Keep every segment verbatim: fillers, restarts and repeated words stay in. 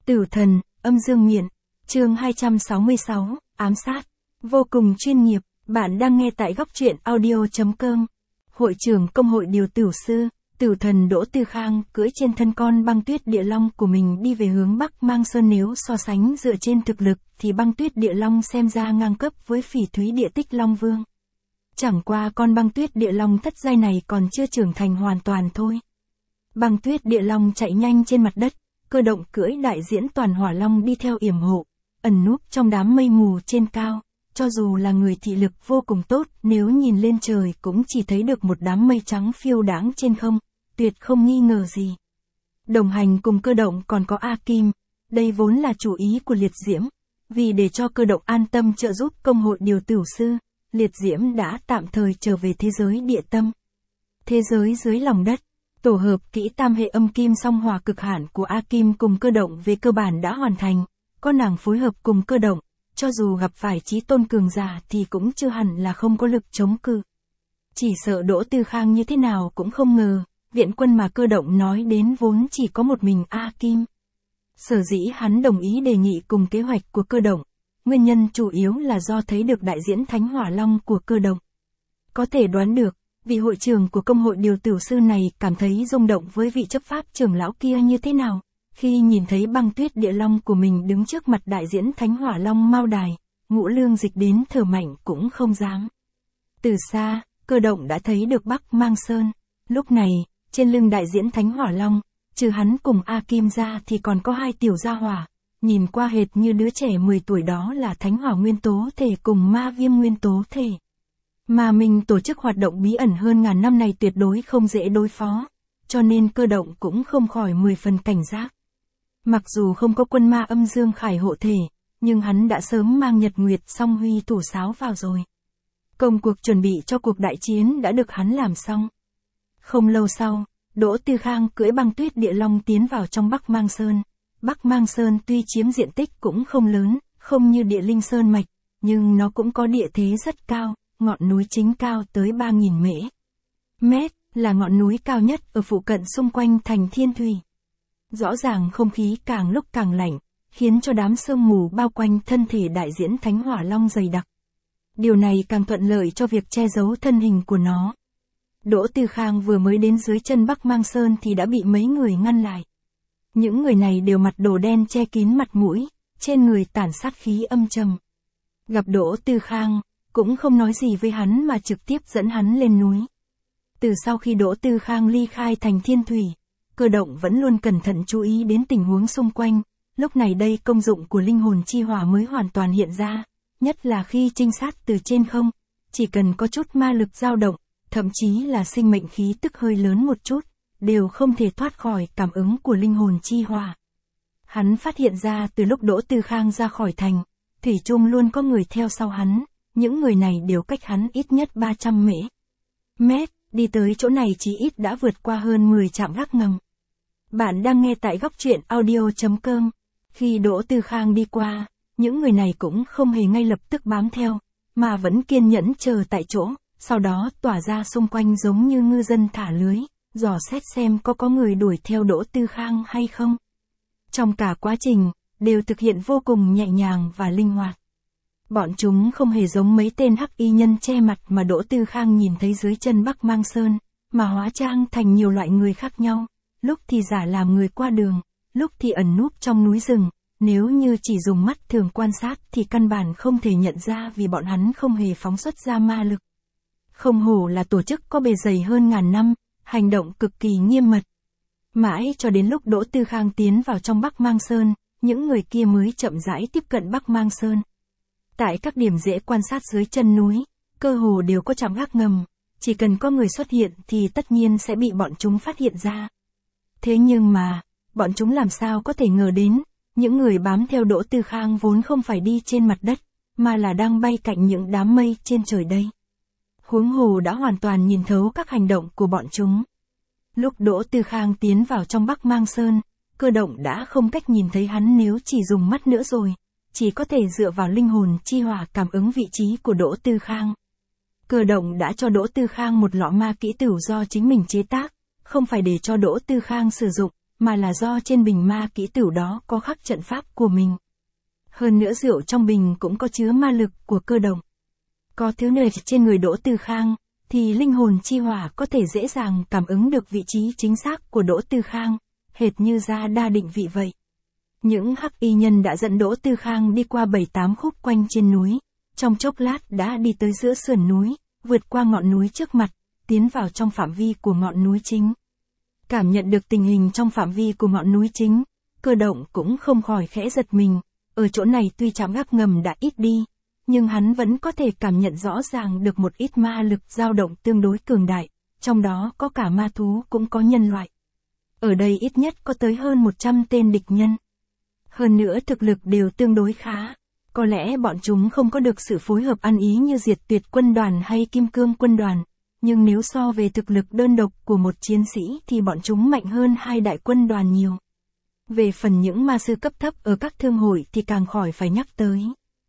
Tử thần, âm dương miện, chương hai trăm sáu mươi sáu, ám sát. Vô cùng chuyên nghiệp, bạn đang nghe tại góc truyện audio.com. Hội trưởng công hội điều tử sư, tử thần Đỗ Tư Khang cưỡi trên thân con băng tuyết địa long của mình đi về hướng Bắc Mang Sơn. Nếu so sánh dựa trên thực lực thì băng tuyết địa long xem ra ngang cấp với phỉ thúy địa tích long vương. Chẳng qua con băng tuyết địa long thất giai này còn chưa trưởng thành hoàn toàn thôi. Băng tuyết địa long chạy nhanh trên mặt đất, Cơ Động cưỡi đại diễn toàn hỏa long đi theo yểm hộ, ẩn núp trong đám mây mù trên cao. Cho dù là người thị lực vô cùng tốt, nếu nhìn lên trời cũng chỉ thấy được một đám mây trắng phiêu đãng trên không, tuyệt không nghi ngờ gì. Đồng hành cùng Cơ Động còn có A Kim, đây vốn là chủ ý của Liệt Diễm. Vì để cho Cơ Động an tâm trợ giúp công hội điều tử sư, Liệt Diễm đã tạm thời trở về thế giới địa tâm. Thế giới dưới lòng đất, tổ hợp kỹ tam hệ âm kim song hỏa cực hạn của A Kim cùng Cơ Động về cơ bản đã hoàn thành. Có nàng phối hợp cùng Cơ Động, cho dù gặp phải chí tôn cường giả thì cũng chưa hẳn là không có lực chống cự. Chỉ sợ Đỗ Tư Khang như thế nào cũng không ngờ, viện quân mà Cơ Động nói đến vốn chỉ có một mình A Kim. Sở dĩ hắn đồng ý đề nghị cùng kế hoạch của Cơ Động, nguyên nhân chủ yếu là do thấy được đại diễn thánh hỏa long của Cơ Động. Có thể đoán được, vị hội trưởng của công hội điều tử sư này cảm thấy rung động với vị chấp pháp trưởng lão kia như thế nào. Khi nhìn thấy băng tuyết địa long của mình đứng trước mặt đại diễn thánh hỏa long Mao Đài, Ngũ Lương Dịch đến thở mạnh cũng không dám. Từ xa, Cơ Động đã thấy được Bắc Mang Sơn. Lúc này, trên lưng đại diễn thánh hỏa long, trừ hắn cùng A Kim ra thì còn có hai tiểu gia hỏa. Nhìn qua hệt như đứa trẻ mười tuổi, đó là thánh hỏa nguyên tố thể cùng ma viêm nguyên tố thể. Mà mình tổ chức hoạt động bí ẩn hơn ngàn năm này tuyệt đối không dễ đối phó, cho nên Cơ Động cũng không khỏi mười phần cảnh giác. Mặc dù không có quân ma âm dương khải hộ thể, nhưng hắn đã sớm mang Nhật Nguyệt Song Huy thủ sáo vào rồi. Công cuộc chuẩn bị cho cuộc đại chiến đã được hắn làm xong. Không lâu sau, Đỗ Tư Khang cưỡi băng tuyết địa long tiến vào trong Bắc Mang Sơn. Bắc Mang Sơn tuy chiếm diện tích cũng không lớn, không như địa linh sơn mạch, nhưng nó cũng có địa thế rất cao, ngọn núi chính cao tới ba nghìn mễ. Mét, là ngọn núi cao nhất ở phụ cận xung quanh thành Thiên Thủy. Rõ ràng không khí càng lúc càng lạnh, khiến cho đám sương mù bao quanh thân thể đại diễn thánh hỏa long dày đặc. Điều này càng thuận lợi cho việc che giấu thân hình của nó. Đỗ Tư Khang vừa mới đến dưới chân Bắc Mang Sơn thì đã bị mấy người ngăn lại. Những người này đều mặc đồ đen che kín mặt mũi, trên người tản sát khí âm trầm. Gặp Đỗ Tư Khang, cũng không nói gì với hắn mà trực tiếp dẫn hắn lên núi. Từ sau khi Đỗ Tư Khang ly khai thành Thiên Thủy, Cơ Động vẫn luôn cẩn thận chú ý đến tình huống xung quanh. Lúc này đây công dụng của linh hồn chi hỏa mới hoàn toàn hiện ra, nhất là khi trinh sát từ trên không, chỉ cần có chút ma lực dao động, thậm chí là sinh mệnh khí tức hơi lớn một chút, đều không thể thoát khỏi cảm ứng của linh hồn chi hỏa. Hắn phát hiện ra từ lúc Đỗ Tư Khang ra khỏi thành, thủy chung luôn có người theo sau hắn, những người này đều cách hắn ít nhất ba trăm mễ. Mét, đi tới chỗ này chí ít đã vượt qua hơn mười trạm gác ngầm. Bạn đang nghe tại góc truyện audio.com. Khi Đỗ Tư Khang đi qua, những người này cũng không hề ngay lập tức bám theo, mà vẫn kiên nhẫn chờ tại chỗ, sau đó tỏa ra xung quanh giống như ngư dân thả lưới, dò xét xem có có người đuổi theo Đỗ Tư Khang hay không. Trong cả quá trình, đều thực hiện vô cùng nhẹ nhàng và linh hoạt. Bọn chúng không hề giống mấy tên hắc y nhân che mặt mà Đỗ Tư Khang nhìn thấy dưới chân Bắc Mang Sơn, mà hóa trang thành nhiều loại người khác nhau, lúc thì giả làm người qua đường, lúc thì ẩn núp trong núi rừng. Nếu như chỉ dùng mắt thường quan sát thì căn bản không thể nhận ra, vì bọn hắn không hề phóng xuất ra ma lực. Không hổ là tổ chức có bề dày hơn ngàn năm, hành động cực kỳ nghiêm mật. Mãi cho đến lúc Đỗ Tư Khang tiến vào trong Bắc Mang Sơn, những người kia mới chậm rãi tiếp cận Bắc Mang Sơn. Tại các điểm dễ quan sát dưới chân núi, cơ hồ đều có trạm gác ngầm, chỉ cần có người xuất hiện thì tất nhiên sẽ bị bọn chúng phát hiện ra. Thế nhưng mà, bọn chúng làm sao có thể ngờ đến, những người bám theo Đỗ Tư Khang vốn không phải đi trên mặt đất, mà là đang bay cạnh những đám mây trên trời đây. Huống hồ đã hoàn toàn nhìn thấu các hành động của bọn chúng. Lúc Đỗ Tư Khang tiến vào trong Bắc Mang Sơn, Cơ Động đã không cách nhìn thấy hắn nếu chỉ dùng mắt nữa rồi, chỉ có thể dựa vào linh hồn chi hỏa cảm ứng vị trí của Đỗ Tư Khang. Cơ Động đã cho Đỗ Tư Khang một lọ ma kỹ tửu do chính mình chế tác, không phải để cho Đỗ Tư Khang sử dụng, mà là do trên bình ma kỹ tửu đó có khắc trận pháp của mình. Hơn nữa rượu trong bình cũng có chứa ma lực của Cơ Động. Có thứ này trên người Đỗ Tư Khang, thì linh hồn chi hỏa có thể dễ dàng cảm ứng được vị trí chính xác của Đỗ Tư Khang, hệt như ra đa định vị vậy. Những hắc y nhân đã dẫn Đỗ Tư Khang đi qua bảy tám khúc quanh trên núi, trong chốc lát đã đi tới giữa sườn núi, vượt qua ngọn núi trước mặt, tiến vào trong phạm vi của ngọn núi chính. Cảm nhận được tình hình trong phạm vi của ngọn núi chính, Cơ Động cũng không khỏi khẽ giật mình, ở chỗ này tuy trạm gác ngầm đã ít đi, nhưng hắn vẫn có thể cảm nhận rõ ràng được một ít ma lực dao động tương đối cường đại, trong đó có cả ma thú cũng có nhân loại. Ở đây ít nhất có tới hơn một trăm tên địch nhân. Hơn nữa thực lực đều tương đối khá. Có lẽ bọn chúng không có được sự phối hợp ăn ý như Diệt Tuyệt quân đoàn hay Kim Cương quân đoàn, nhưng nếu so về thực lực đơn độc của một chiến sĩ thì bọn chúng mạnh hơn hai đại quân đoàn nhiều. Về phần những ma sư cấp thấp ở các thương hội thì càng khỏi phải nhắc tới.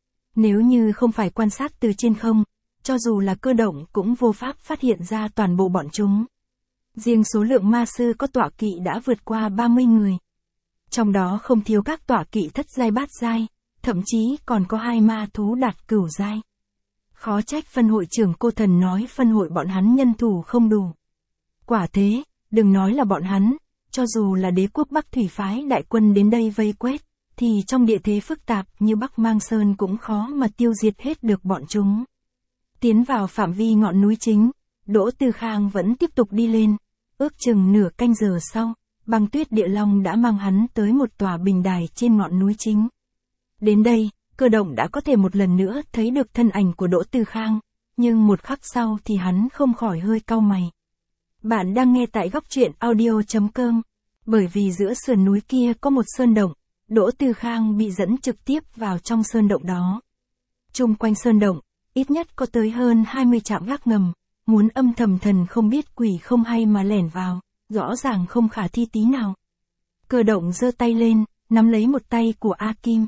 Nếu như không phải quan sát từ trên không, cho dù là Cơ Động cũng vô pháp phát hiện ra toàn bộ bọn chúng. Riêng số lượng ma sư có tọa kỵ đã vượt qua ba mươi người. Trong đó không thiếu các tọa kỵ thất giai bát giai, thậm chí còn có hai ma thú đạt cửu giai. Khó trách phân hội trưởng Cô Thần nói phân hội bọn hắn nhân thủ không đủ. Quả thế, đừng nói là bọn hắn, cho dù là đế quốc Bắc Thủy phái đại quân đến đây vây quét, thì trong địa thế phức tạp như Bắc Mang Sơn cũng khó mà tiêu diệt hết được bọn chúng. Tiến vào phạm vi ngọn núi chính, Đỗ Tư Khang vẫn tiếp tục đi lên, ước chừng nửa canh giờ sau, Băng Tuyết Địa Long đã mang hắn tới một tòa bình đài trên ngọn núi chính. Đến đây, Cơ Động đã có thể một lần nữa thấy được thân ảnh của Đỗ Tư Khang, nhưng một khắc sau thì hắn không khỏi hơi cau mày. Bạn đang nghe tại góc truyện audio chấm com, bởi vì giữa sườn núi kia có một sơn động, Đỗ Tư Khang bị dẫn trực tiếp vào trong sơn động đó. Chung quanh sơn động, ít nhất có tới hơn hai mươi trạm gác ngầm, muốn âm thầm thần không biết quỷ không hay mà lẻn vào, rõ ràng không khả thi tí nào. Cơ Động giơ tay lên, nắm lấy một tay của A Kim.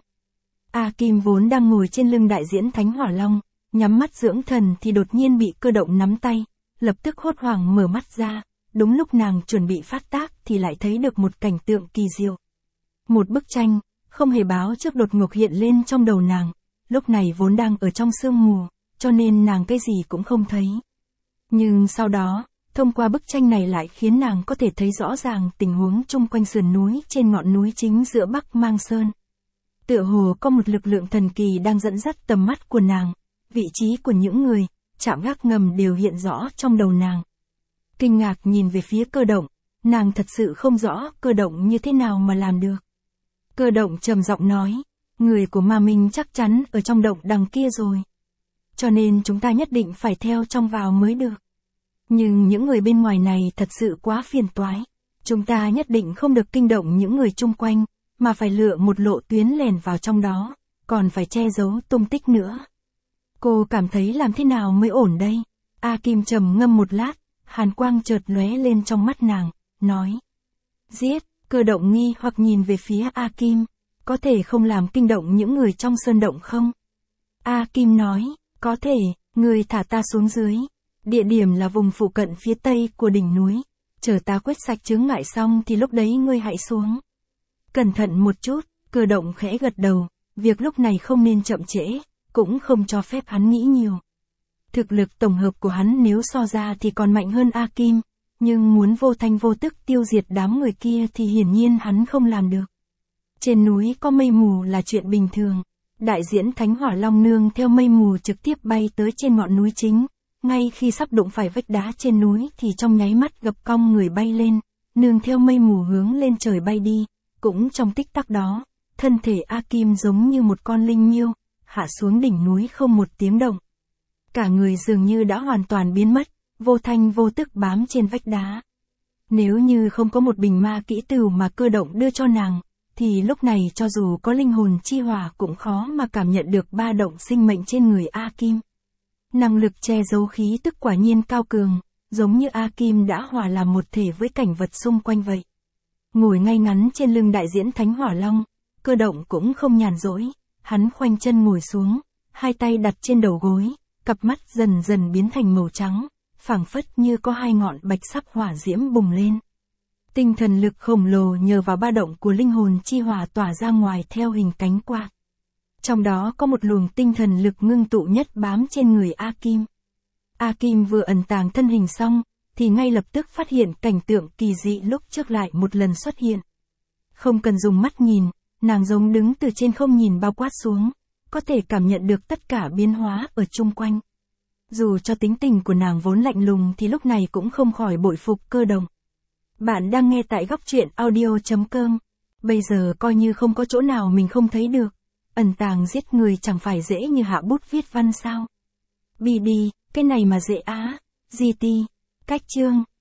A Kim vốn đang ngồi trên lưng đại diễn Thánh Hỏa Long, nhắm mắt dưỡng thần thì đột nhiên bị Cơ Động nắm tay, lập tức hốt hoảng mở mắt ra, đúng lúc nàng chuẩn bị phát tác thì lại thấy được một cảnh tượng kỳ diệu. Một bức tranh, không hề báo trước đột ngột hiện lên trong đầu nàng, lúc này vốn đang ở trong sương mù, cho nên nàng cái gì cũng không thấy. Nhưng sau đó, thông qua bức tranh này lại khiến nàng có thể thấy rõ ràng tình huống chung quanh sườn núi trên ngọn núi chính giữa Bắc Mang Sơn. Tựa hồ có một lực lượng thần kỳ đang dẫn dắt tầm mắt của nàng, vị trí của những người, trạm gác ngầm đều hiện rõ trong đầu nàng. Kinh ngạc nhìn về phía Cơ Động, nàng thật sự không rõ Cơ Động như thế nào mà làm được. Cơ Động trầm giọng nói, người của Ma Minh chắc chắn ở trong động đằng kia rồi. Cho nên chúng ta nhất định phải theo trong vào mới được. Nhưng những người bên ngoài này thật sự quá phiền toái. Chúng ta nhất định không được kinh động những người chung quanh, mà phải lựa một lộ tuyến lèn vào trong đó, còn phải che giấu tung tích nữa. Cô cảm thấy làm thế nào mới ổn đây? A Kim trầm ngâm một lát, hàn quang chợt lóe lên trong mắt nàng, nói. Giết, Cơ Động nghi hoặc nhìn về phía A Kim, có thể không làm kinh động những người trong sơn động không? A Kim nói, có thể, người thả ta xuống dưới. Địa điểm là vùng phụ cận phía tây của đỉnh núi, chờ ta quét sạch chướng ngại xong thì lúc đấy ngươi hãy xuống. Cẩn thận một chút, Cơ Động khẽ gật đầu, việc lúc này không nên chậm trễ, cũng không cho phép hắn nghĩ nhiều. Thực lực tổng hợp của hắn nếu so ra thì còn mạnh hơn A Kim, nhưng muốn vô thanh vô tức tiêu diệt đám người kia thì hiển nhiên hắn không làm được. Trên núi có mây mù là chuyện bình thường, đại diễn Thánh Hỏa Long nương theo mây mù trực tiếp bay tới trên ngọn núi chính, ngay khi sắp đụng phải vách đá trên núi thì trong nháy mắt gập cong người bay lên, nương theo mây mù hướng lên trời bay đi, cũng trong tích tắc đó, thân thể A Kim giống như một con linh miêu, hạ xuống đỉnh núi không một tiếng động. Cả người dường như đã hoàn toàn biến mất, vô thanh vô tức bám trên vách đá. Nếu như không có một bình ma kỹ tửu mà Cơ Động đưa cho nàng, thì lúc này cho dù có linh hồn chi hỏa cũng khó mà cảm nhận được ba động sinh mệnh trên người A Kim. Năng lực che giấu khí tức quả nhiên cao cường, giống như A Kim đã hòa làm một thể với cảnh vật xung quanh vậy. Ngồi ngay ngắn trên lưng đại diễn Thánh Hỏa Long, Cơ Động cũng không nhàn rỗi, hắn khoanh chân ngồi xuống, hai tay đặt trên đầu gối, cặp mắt dần dần biến thành màu trắng, phảng phất như có hai ngọn bạch sắc hỏa diễm bùng lên. Tinh thần lực khổng lồ nhờ vào ba động của linh hồn chi hỏa tỏa ra ngoài theo hình cánh quạt. Trong đó có một luồng tinh thần lực ngưng tụ nhất bám trên người A Kim. A Kim vừa ẩn tàng thân hình xong, thì ngay lập tức phát hiện cảnh tượng kỳ dị lúc trước lại một lần xuất hiện. Không cần dùng mắt nhìn, nàng giống đứng từ trên không nhìn bao quát xuống, có thể cảm nhận được tất cả biến hóa ở chung quanh. Dù cho tính tình của nàng vốn lạnh lùng thì lúc này cũng không khỏi bội phục Cơ Đồng. Bạn đang nghe tại góc truyện audio chấm com. Bây giờ coi như không có chỗ nào mình không thấy được. Ẩn tàng giết người chẳng phải dễ như hạ bút viết văn sao. bê đê, cái này mà dễ á. giê tê, cách chương.